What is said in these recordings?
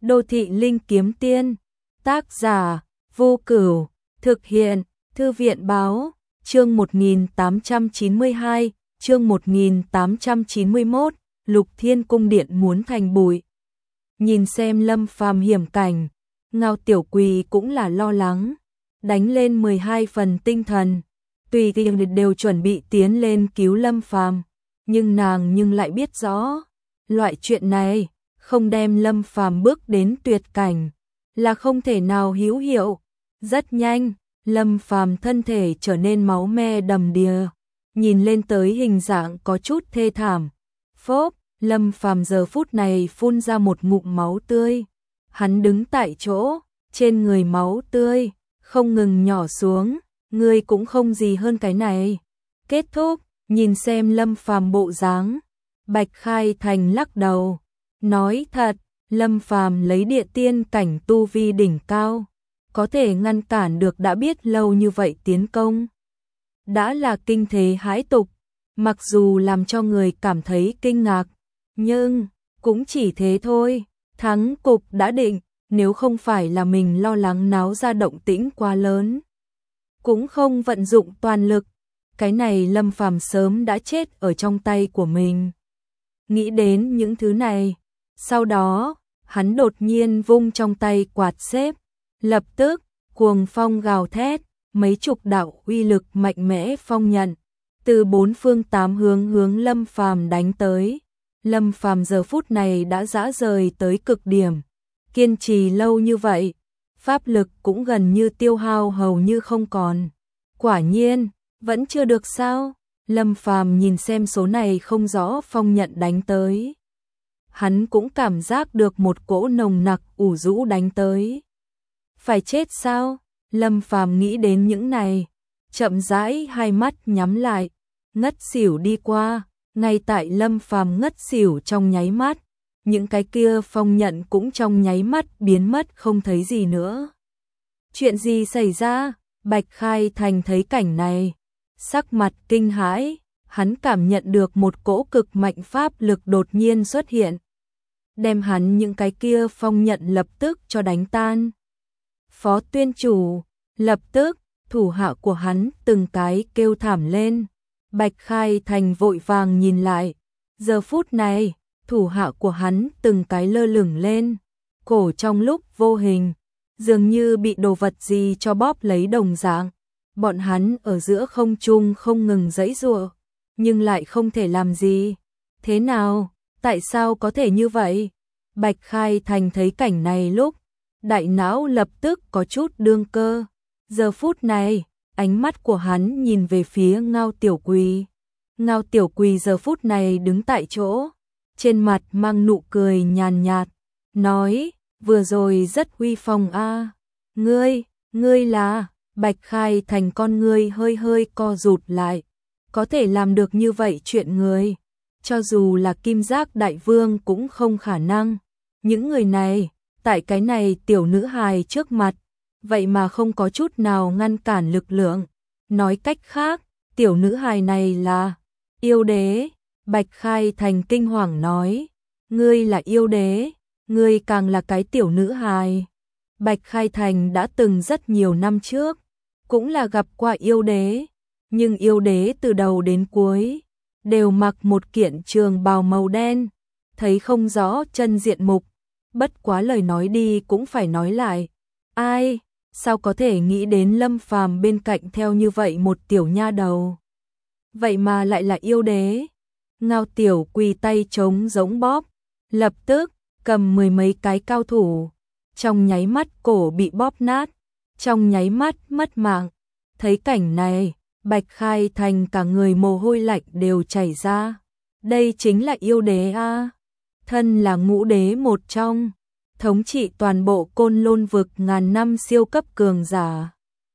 Đô thị linh kiếm tiên, tác giả, Vô Cửu, thực hiện, Thư viện báo, chương 1892, chương 1891, Lục Thiên Cung điện muốn thành bụi. Nhìn xem Lâm Phàm hiểm cảnh, Ngao Tiểu Quỳ cũng là lo lắng, đánh lên 12 phần tinh thần, tùy tiện đều chuẩn bị tiến lên cứu Lâm Phàm, nhưng nàng lại biết rõ, loại chuyện này không đem Lâm Phàm bước đến tuyệt cảnh là không thể nào hữu hiệu. Rất nhanh, Lâm Phàm thân thể trở nên máu me đầm đìa, nhìn lên tới hình dạng có chút thê thảm. Phốp, Lâm Phàm giờ phút này phun ra một ngụm máu tươi. Hắn đứng tại chỗ, trên người máu tươi không ngừng nhỏ xuống, ngươi cũng không gì hơn cái này. Kết thúc, nhìn xem Lâm Phàm bộ dáng, Bạch Khai Thành lắc đầu, nói thật, Lâm Phàm lấy địa tiên cảnh tu vi đỉnh cao, có thể ngăn cản được đã biết lâu như vậy tiến công. Đã là kinh thế hãi tục, mặc dù làm cho người cảm thấy kinh ngạc, nhưng cũng chỉ thế thôi, thắng cục đã định, nếu không phải là mình lo lắng náo ra động tĩnh quá lớn, cũng không vận dụng toàn lực, cái này Lâm Phàm sớm đã chết ở trong tay của mình. Nghĩ đến những thứ này, sau đó, hắn đột nhiên vung trong tay quạt xếp, lập tức, cuồng phong gào thét, mấy chục đạo uy lực mạnh mẽ phong nhận, từ bốn phương tám hướng Lâm Phàm đánh tới. Lâm Phàm giờ phút này đã rã rời tới cực điểm, kiên trì lâu như vậy, pháp lực cũng gần như tiêu hao hầu như không còn. Quả nhiên, vẫn chưa được sao? Lâm Phàm nhìn xem số này không rõ phong nhận đánh tới. Hắn cũng cảm giác được một cỗ nồng nặc ủ rũ đánh tới. Phải chết sao? Lâm Phàm nghĩ đến những này, chậm rãi hai mắt nhắm lại, ngất xỉu đi qua. Ngay tại Lâm Phàm ngất xỉu trong nháy mắt, những cái kia phong nhận cũng trong nháy mắt biến mất không thấy gì nữa. Chuyện gì xảy ra? Bạch Khai Thành thấy cảnh này, sắc mặt kinh hãi, hắn cảm nhận được một cỗ cực mạnh pháp lực đột nhiên xuất hiện, đem hắn những cái kia phong nhận lập tức cho đánh tan. Phó tuyên chủ, lập tức, thủ hạ của hắn từng cái kêu thảm lên. Bạch Khai Thành vội vàng nhìn lại, giờ phút này, thủ hạ của hắn từng cái lơ lửng lên, cổ trong lúc vô hình, dường như bị đồ vật gì cho bóp lấy đồng dạng. Bọn hắn ở giữa không trung không ngừng giãy giụa, nhưng lại không thể làm gì. Thế nào? Tại sao có thể như vậy? Bạch Khai Thành thấy cảnh này lúc, đại não lập tức có chút đương cơ. Giờ phút này, ánh mắt của hắn nhìn về phía Ngao Tiểu Quỳ. Ngao Tiểu Quỳ giờ phút này đứng tại chỗ, trên mặt mang nụ cười nhàn nhạt, nói, vừa rồi rất uy phong a. Ngươi là? Bạch Khai Thành con ngươi hơi hơi co rụt lại, có thể làm được như vậy chuyện người, cho dù là Kim Giác Đại Vương cũng không khả năng. Những người này, tại cái này tiểu nữ hài trước mặt, vậy mà không có chút nào ngăn cản lực lượng. Nói cách khác, tiểu nữ hài này là yêu đế. Bạch Khai Thành kinh hoàng nói, ngươi là yêu đế, ngươi càng là cái tiểu nữ hài. Bạch Khai Thành đã từng rất nhiều năm trước, cũng là gặp qua yêu đế, nhưng yêu đế từ đầu đến cuối, đều mặc một kiện trường bào màu đen, thấy không rõ chân diện mục, bất quá lời nói đi cũng phải nói lại. Ai, sao có thể nghĩ đến Lâm Phàm bên cạnh theo như vậy một tiểu nha đầu? Vậy mà lại là yêu đế. Ngao Tiểu Quỳ tay trống giống bóp, lập tức cầm mười mấy cái cao thủ, trong nháy mắt cổ bị bóp nát, trong nháy mắt mất mạng. Thấy cảnh này, Bạch Khai Thành cả người mồ hôi lạnh đều chảy ra. Đây chính là yêu đế a, thân là ngũ đế một trong, thống trị toàn bộ Côn Lôn vực ngàn năm siêu cấp cường giả.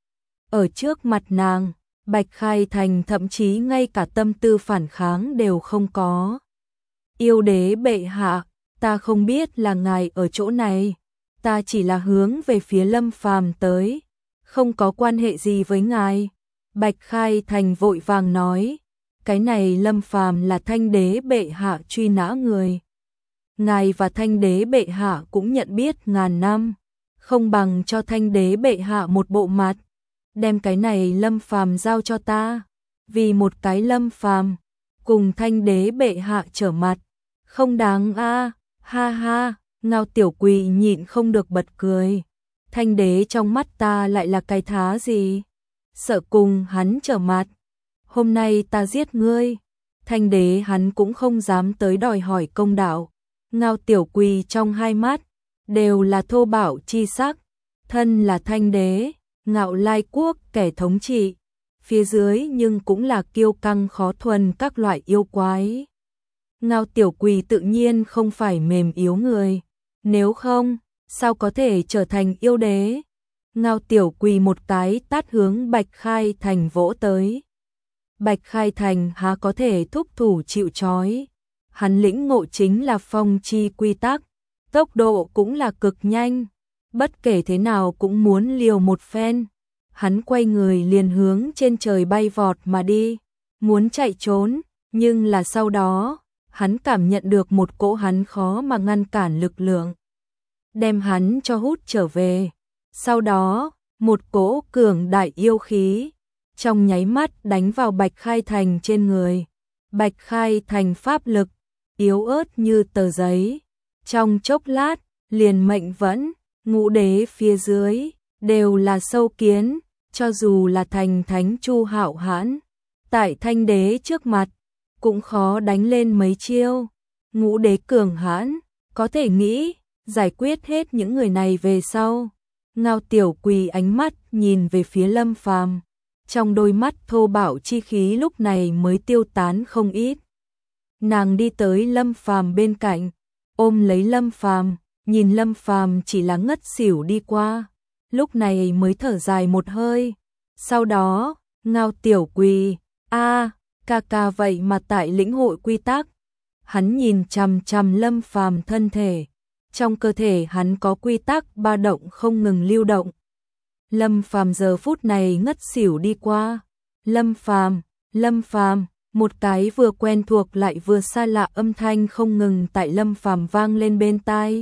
Ở trước mặt nàng, Bạch Khai Thành thậm chí ngay cả tâm tư phản kháng đều không có. Yêu đế bệ hạ, ta không biết là ngài ở chỗ này, ta chỉ là hướng về phía Lâm Phàm tới, không có quan hệ gì với ngài. Bạch Khai Thành vội vàng nói, cái này Lâm Phàm là Thanh đế bệ hạ truy nã người. ngài và Thanh đế bệ hạ cũng nhận biết ngàn năm, không bằng cho Thanh đế bệ hạ một bộ mặt, đem cái này Lâm Phàm giao cho ta, vì một cái Lâm Phàm cùng Thanh đế bệ hạ trở mặt, không đáng a, ha ha, Ngao Tiểu Quỳ nhịn không được bật cười. Thanh đế trong mắt ta lại là cái thá gì? Sợ cùng hắn trở mặt. Hôm nay ta giết ngươi. Thanh đế hắn cũng không dám tới đòi hỏi công đạo. Ngao Tiểu Quỳ trong hai mắt đều là thô bạo chi sắc. Thân là Thanh đế, Ngạo Lai quốc kẻ thống trị. Phía dưới nhưng cũng là kiêu căng khó thuần các loại yêu quái. Ngao Tiểu Quỳ tự nhiên không phải mềm yếu người. Nếu không, sao có thể trở thành yêu đế? Ngao Tiểu Quỳ một cái tát hướng Bạch Khai Thành vỗ tới. Bạch Khai Thành há có thể thúc thủ chịu trói. Hắn lĩnh ngộ chính là phong chi quy tắc, tốc độ cũng là cực nhanh. Bất kể thế nào cũng muốn liều một phen. Hắn quay người liền hướng trên trời bay vọt mà đi, muốn chạy trốn, nhưng là sau đó, hắn cảm nhận được một cỗ hắn khó mà ngăn cản lực lượng, đem hắn cho hút trở về. Sau đó, một cỗ cường đại yêu khí, trong nháy mắt đánh vào Bạch Khai Thành trên người. Bạch Khai Thành pháp lực, yếu ớt như tờ giấy. Trong chốc lát, liền mệnh vẫn, ngũ đế phía dưới, đều là sâu kiến, cho dù là thành thánh Chu Hạo Hãn, tại Thanh đế trước mặt, cũng khó đánh lên mấy chiêu. Ngũ đế cường hãn, có thể nghĩ, giải quyết hết những người này về sau. Ngao Tiểu Quỳ ánh mắt nhìn về phía Lâm Phàm, trong đôi mắt thô bạo chi khí lúc này mới tiêu tán không ít. Nàng đi tới Lâm Phàm bên cạnh, ôm lấy Lâm Phàm, nhìn Lâm Phàm chỉ là ngất xỉu đi qua, lúc này mới thở dài một hơi. Sau đó, Ngao Tiểu Quỳ, ca ca vậy mà tại lĩnh hội quy tắc. Hắn nhìn chằm chằm Lâm Phàm thân thể, trong cơ thể hắn có quy tắc ba động không ngừng lưu động. Lâm Phàm giờ phút này ngất xỉu đi qua. Lâm Phàm, một cái vừa quen thuộc lại vừa xa lạ âm thanh không ngừng tại Lâm Phàm vang lên bên tai.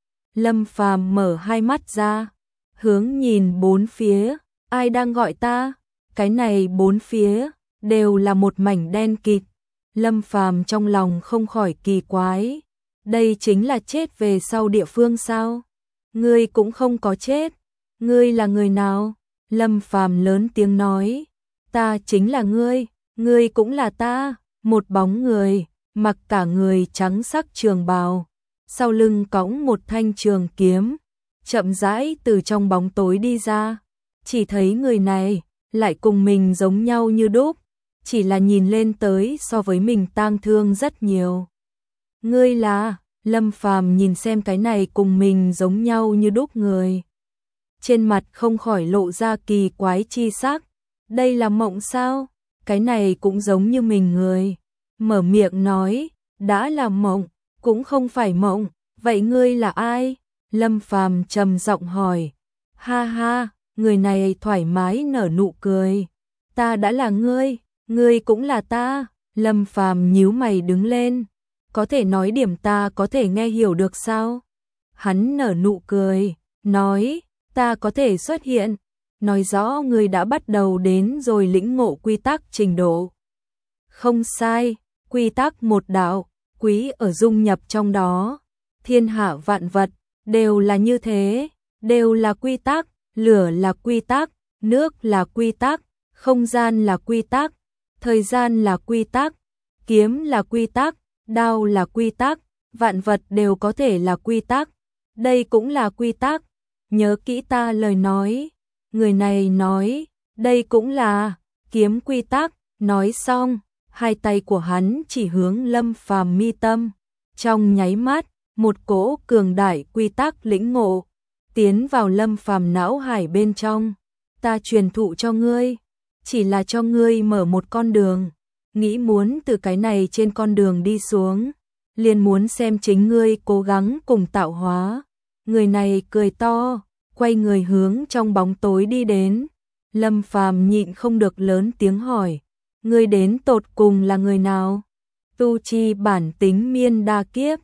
Lâm Phàm mở hai mắt ra, hướng nhìn bốn phía, ai đang gọi ta? Cái này bốn phía đều là một mảnh đen kịt. Lâm Phàm trong lòng không khỏi kỳ quái, đây chính là chết về sau địa phương sao? Ngươi cũng không có chết, ngươi là người nào? Lâm Phàm lớn tiếng nói, ta chính là ngươi cũng là ta. Một bóng người, mặc cả người trắng sắc trường bào, sau lưng cõng một thanh trường kiếm, chậm rãi từ trong bóng tối đi ra. Chỉ thấy người này lại cùng mình giống nhau như đúc, chỉ là nhìn lên tới so với mình tang thương rất nhiều. Ngươi là? Lâm Phàm nhìn xem cái này cùng mình giống nhau như đúc người, trên mặt không khỏi lộ ra kỳ quái chi sắc. Đây là mộng sao? Cái này cũng giống như mình người. Mở miệng nói, đã là mộng, cũng không phải mộng, vậy ngươi là ai? Lâm Phàm trầm giọng hỏi. Ha ha, người này thoải mái nở nụ cười. Ta đã là ngươi cũng là ta. Lâm Phàm nhíu mày đứng lên. Có thể nói điểm ta có thể nghe hiểu được sao? Hắn nở nụ cười, nói, ta có thể xuất hiện, nói rõ ngươi đã bắt đầu đến rồi lĩnh ngộ quy tắc trình độ. Không sai, quy tắc một đạo, quý ở dung nhập trong đó. Thiên hạ vạn vật, đều là như thế, đều là quy tắc, lửa là quy tắc, nước là quy tắc, không gian là quy tắc, thời gian là quy tắc, kiếm là quy tắc, đao là quy tắc, vạn vật đều có thể là quy tắc. Đây cũng là quy tắc. Nhớ kỹ ta lời nói. Người này nói, đây cũng là kiếm quy tắc. Nói xong, hai tay của hắn chỉ hướng Lâm Phàm mi tâm. Trong nháy mắt, một cỗ cường đại quy tắc lĩnh ngộ tiến vào Lâm Phàm não hải bên trong. Ta truyền thụ cho ngươi, chỉ là cho ngươi mở một con đường. Nghĩ muốn từ cái này trên con đường đi xuống, liền muốn xem chính ngươi cố gắng cùng tạo hóa. Người này cười to, quay người hướng trong bóng tối đi đến. Lâm Phàm nhịn không được lớn tiếng hỏi, ngươi đến tột cùng là người nào? Tu chi bản tính miên đa kiếp,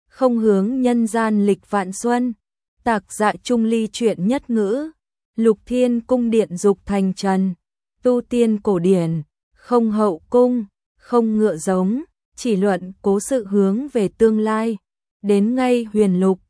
không hướng nhân gian lịch vạn xuân. Tạc Dạ Trung Ly truyện nhất ngữ. Lục Thiên cung điện dục thành trần. Tu tiên cổ điển, không hậu cung, không ngựa giống, chỉ luận cố sự hướng về tương lai. Đến ngay huyền lục,